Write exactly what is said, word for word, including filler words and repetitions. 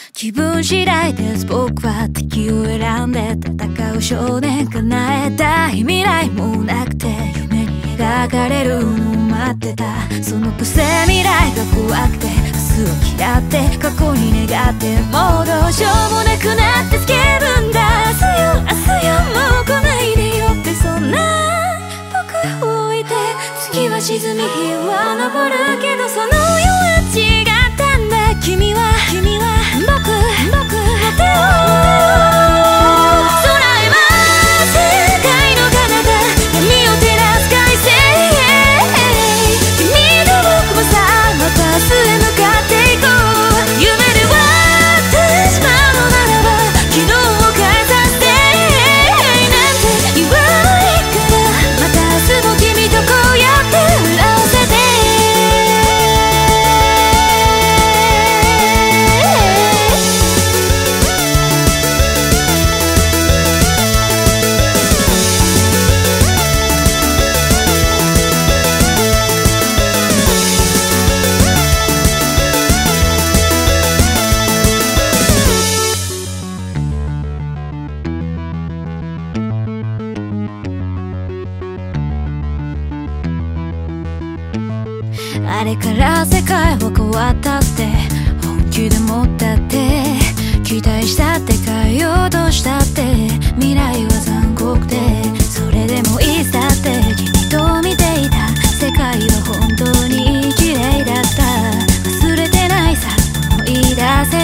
気分次第です。僕は敵を選んで戦う少年。叶えたい未来もなくて夢に描かれるのを待ってた。そのくせ未来が怖くて明日を嫌って過去に願ってもうどうしようもなくなって叫ぶんだ。明日よ明日よもう来ないでよってそんな僕を置いて月は沈み日は昇るけどその世は違ったんだ。君は君は僕僕果てを空へ舞う世界の彼方闇を照らす快晴。君と僕もさまた明日へ向かっていこう。夢で割ってしまうのならば昨日を変えさせてなんて言わないからまた明日も君とこうやって笑わせて。あれから世界は変わったって本気で持ったって期待したって変えようとしたって未来は残酷でそれでもいいさって君と見ていた世界は本当に綺麗だった。忘れてないさ思い出せ